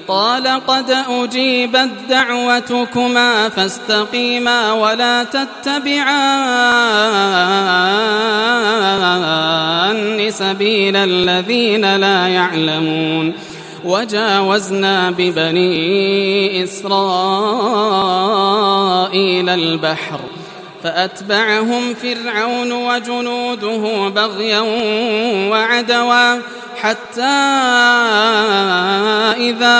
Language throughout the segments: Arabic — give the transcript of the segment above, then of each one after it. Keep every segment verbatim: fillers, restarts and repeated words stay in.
قال قد أجيبت دعوتكما فاستقيما ولا تتبعان سبيل الذين لا يعلمون وجاوزنا ببني إسرائيل البحر فأتبعهم فرعون وجنوده بغيا وعدوا حتى إذا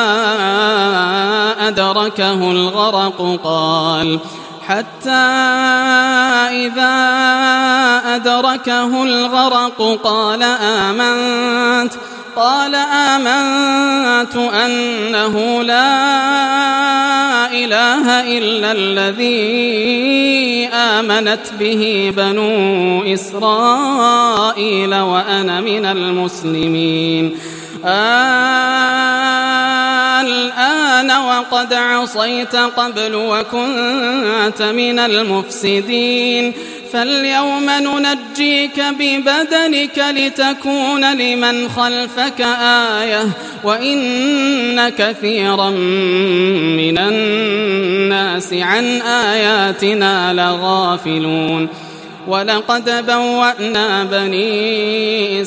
أدركه الغرق قال حتى إذا أدركه الغرق قال آمنت قال آمنت أنه لا إله إلا الذي آمنت به بنو إسرائيل وأنا من المسلمين الآن وقد عصيت قبل وكنت من المفسدين فاليوم ننجيك ببدنك لتكون لمن خلفك آية وإن كثيرا من الناس عن آياتنا لغافلون ولقد بوأنا بني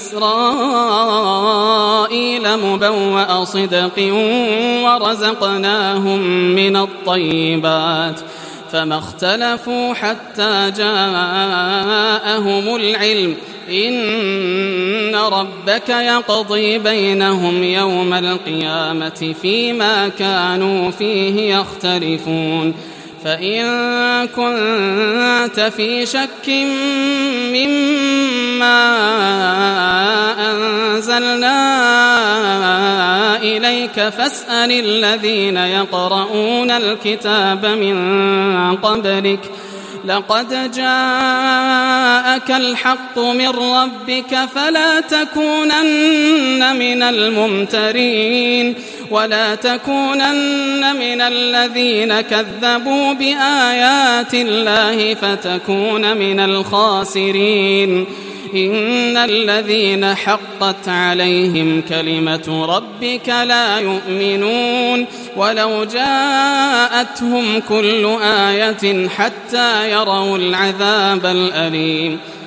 إسرائيل مبوأ صدق ورزقناهم من الطيبات فما اختلفوا حتى جاءهم العلم إن ربك يقضي بينهم يوم القيامة فيما كانوا فيه يختلفون فإن كنت في شك مما أنزلنا إليك فاسأل الذين يقرؤون الكتاب من قبلك لقد جاءك الحق من ربك فلا تكونن من الممترين ولا تكونن من الذين كذبوا بآيات الله فتكون من الخاسرين إن الذين حقت عليهم كلمة ربك لا يؤمنون ولو جاءتهم كل آية حتى يروا العذاب الأليم